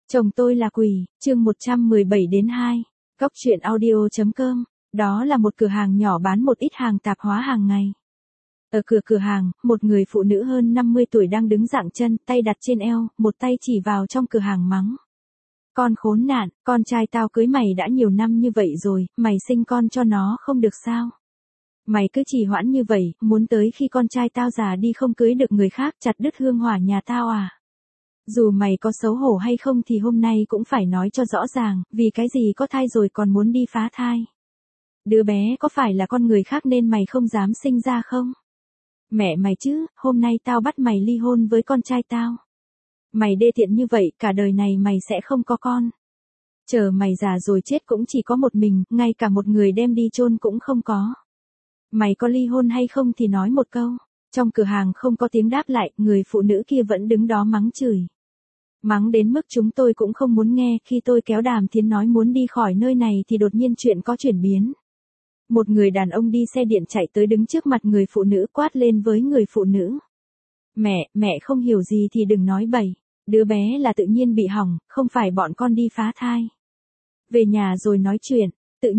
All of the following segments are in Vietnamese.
Chồng tôi là quỷ, chương 117 đến 2. Góc truyện audio.com. Đó là một cửa hàng nhỏ bán một ít hàng tạp hóa hàng ngày. Ở cửa hàng, một người phụ nữ hơn 50 tuổi đang đứng dạng chân, tay đặt trên eo, một tay chỉ vào trong cửa hàng mắng. Con khốn nạn, con trai tao cưới mày đã nhiều năm như vậy rồi, mày sinh con cho nó không được sao? Mày cứ trì hoãn như vậy, muốn tới khi con trai tao già đi không cưới được người khác, chặt đứt hương hỏa nhà tao à? Dù mày có xấu hổ hay không thì hôm nay cũng phải nói cho rõ ràng, vì cái gì có thai rồi còn muốn đi phá thai. Đứa bé có phải là con người khác nên mày không dám sinh ra không? Mẹ mày chứ, hôm nay tao bắt mày ly hôn với con trai tao. Mày đê tiện như vậy, cả đời này mày sẽ không có con. Chờ mày già rồi chết cũng chỉ có một mình, ngay cả một người đem đi chôn cũng không có. Mày có ly hôn hay không thì nói một câu. Trong cửa hàng không có tiếng đáp lại, người phụ nữ kia vẫn đứng đó mắng chửi. Mắng đến mức chúng tôi cũng không muốn nghe, khi tôi kéo Đàm Thiến nói muốn đi khỏi nơi này thì đột nhiên chuyện có chuyển biến. Một người đàn ông đi xe điện chạy tới đứng trước mặt người phụ nữ quát lên với người phụ nữ. Mẹ không hiểu gì thì đừng nói bậy, đứa bé là tự nhiên bị hỏng, không phải bọn con đi phá thai. Về nhà rồi nói chuyện, tự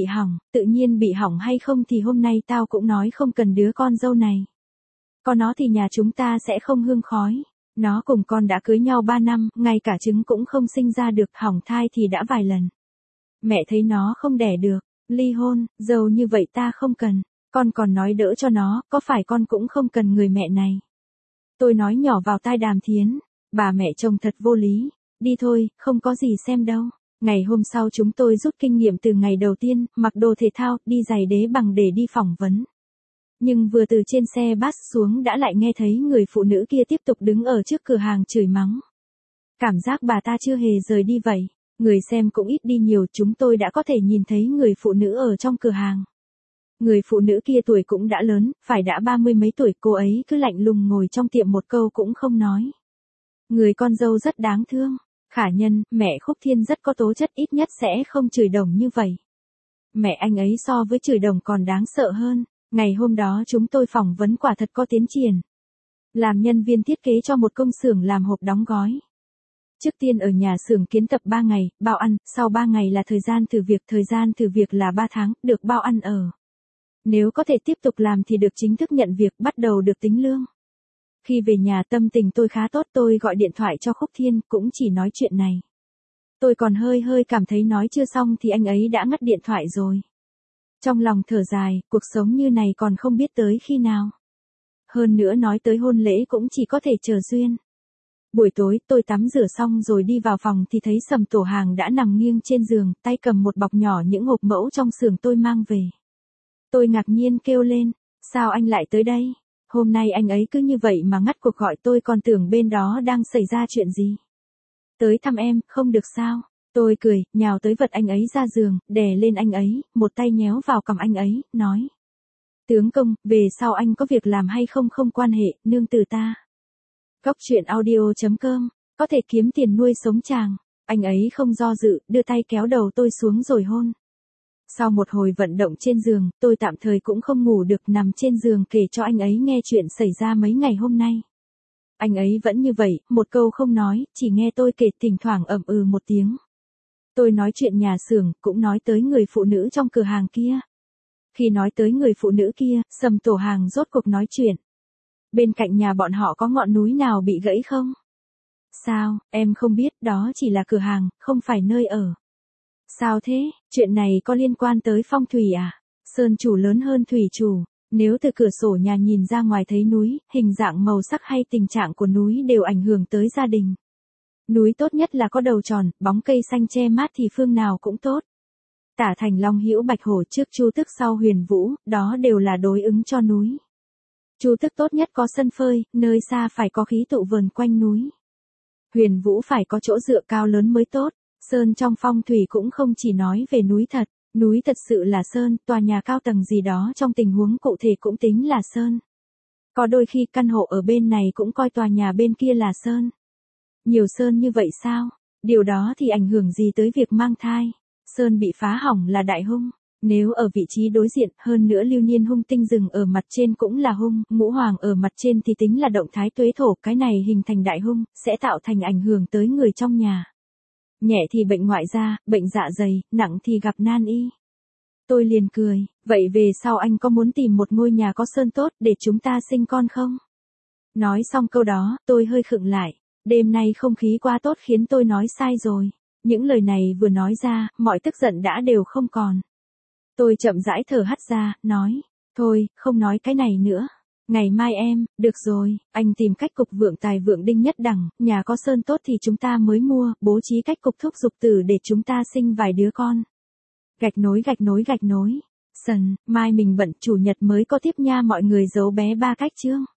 nhiên bị hỏng hay không thì hôm nay tao cũng nói không cần đứa con dâu này. Có nó thì nhà chúng ta sẽ không hương khói. Nó cùng con đã cưới nhau 3 năm, ngay cả trứng cũng không sinh ra được, hỏng thai thì đã vài lần. Mẹ thấy nó không đẻ được, ly hôn, giàu như vậy ta không cần. Con còn nói đỡ cho nó, có phải con cũng không cần người mẹ này. Tôi nói nhỏ vào tai Đàm Thiến, bà mẹ chồng thật vô lý, đi thôi, không có gì xem đâu. Ngày hôm sau chúng tôi rút kinh nghiệm từ ngày đầu tiên, mặc đồ thể thao, đi giày đế bằng để đi phỏng vấn. Nhưng vừa từ trên xe bus xuống đã lại nghe thấy người phụ nữ kia tiếp tục đứng ở trước cửa hàng chửi mắng. Cảm giác bà ta chưa hề rời đi vậy. Người xem cũng ít đi nhiều, chúng tôi đã có thể nhìn thấy người phụ nữ ở trong cửa hàng. Người phụ nữ kia tuổi cũng đã lớn, phải đã 30 mấy tuổi, cô ấy cứ lạnh lùng ngồi trong tiệm một câu cũng không nói. Người con dâu rất đáng thương. Khả Nhân, mẹ Khúc Thiên rất có tố chất, ít nhất sẽ không chửi đồng như vậy. Mẹ anh ấy so với chửi đồng còn đáng sợ hơn. Ngày hôm đó chúng tôi phỏng vấn quả thật có tiến triển. Làm nhân viên thiết kế cho một công xưởng làm hộp đóng gói. Trước tiên ở nhà xưởng kiến tập 3 ngày, bao ăn, sau 3 ngày là thời gian thử việc là 3 tháng, được bao ăn ở. Nếu có thể tiếp tục làm thì được chính thức nhận việc, bắt đầu được tính lương. Khi về nhà tâm tình tôi khá tốt, tôi gọi điện thoại cho Khúc Thiên, cũng chỉ nói chuyện này. Tôi còn hơi cảm thấy nói chưa xong thì anh ấy đã ngắt điện thoại rồi. Trong lòng thở dài, cuộc sống như này còn không biết tới khi nào. Hơn nữa nói tới hôn lễ cũng chỉ có thể chờ duyên. Buổi tối tôi tắm rửa xong rồi đi vào phòng thì thấy Sầm Tổ Hàng đã nằm nghiêng trên giường, tay cầm một bọc nhỏ những hộp mẫu trong xưởng tôi mang về. Tôi ngạc nhiên kêu lên, sao anh lại tới đây? Hôm nay anh ấy cứ như vậy mà ngắt cuộc gọi, tôi còn tưởng bên đó đang xảy ra chuyện gì. Tới thăm em, không được sao? Tôi cười, nhào tới vật anh ấy ra giường, đè lên anh ấy, một tay nhéo vào cằm anh ấy, nói. Tướng công, về sau anh có việc làm hay không không quan hệ, nương tử ta. Góc truyện audio.com, có thể kiếm tiền nuôi sống chàng. Anh ấy không do dự, đưa tay kéo đầu tôi xuống rồi hôn. Sau một hồi vận động trên giường, tôi tạm thời cũng không ngủ được, nằm trên giường kể cho anh ấy nghe chuyện xảy ra mấy ngày hôm nay. Anh ấy vẫn như vậy, một câu không nói, chỉ nghe tôi kể, thỉnh thoảng ậm ừ một tiếng. Tôi nói chuyện nhà xưởng, cũng nói tới người phụ nữ trong cửa hàng kia. Khi nói tới người phụ nữ kia, Sầm Tổ Hàng rốt cuộc nói chuyện. Bên cạnh nhà bọn họ có ngọn núi nào bị gãy không? Sao, em không biết, đó chỉ là cửa hàng, không phải nơi ở. Sao thế, chuyện này có liên quan tới phong thủy à? Sơn chủ lớn hơn thủy chủ, nếu từ cửa sổ nhà nhìn ra ngoài thấy núi, hình dạng màu sắc hay tình trạng của núi đều ảnh hưởng tới gia đình. Núi tốt nhất là có đầu tròn, bóng cây xanh che mát thì phương nào cũng tốt. Tả Thành Long Hữu Bạch Hổ trước Chu Tức sau Huyền Vũ, đó đều là đối ứng cho núi. Chu Tức tốt nhất có sân phơi, nơi xa phải có khí tụ vờn quanh núi. Huyền Vũ phải có chỗ dựa cao lớn mới tốt. Sơn trong phong thủy cũng không chỉ nói về núi thật sự là sơn, tòa nhà cao tầng gì đó trong tình huống cụ thể cũng tính là sơn. Có đôi khi căn hộ ở bên này cũng coi tòa nhà bên kia là sơn. Nhiều sơn như vậy sao? Điều đó thì ảnh hưởng gì tới việc mang thai? Sơn bị phá hỏng là đại hung. Nếu ở vị trí đối diện, hơn nữa lưu niên hung tinh rừng ở mặt trên cũng là hung, ngũ hoàng ở mặt trên thì tính là động thái tuế thổ, cái này hình thành đại hung, sẽ tạo thành ảnh hưởng tới người trong nhà. nhẹ thì bệnh ngoại da, bệnh dạ dày, nặng thì gặp nan y. Tôi liền cười, vậy về sau anh có muốn tìm một ngôi nhà có sơn tốt để chúng ta sinh con không? Nói xong câu đó, tôi hơi khựng lại. Đêm nay không khí quá tốt khiến tôi nói sai rồi. Những lời này vừa nói ra, mọi tức giận đã đều không còn. Tôi chậm rãi thở hắt ra, nói, thôi, không nói cái này nữa. Ngày mai em, được rồi, anh tìm cách cục vượng tài vượng đinh nhất đẳng, nhà có sơn tốt thì chúng ta mới mua, bố trí cách cục thúc giục tử để chúng ta sinh vài đứa con. Gạch nối gạch nối gạch nối. Sần, mai mình bận, chủ nhật mới có tiếp nha, mọi người giấu bé ba cách chương.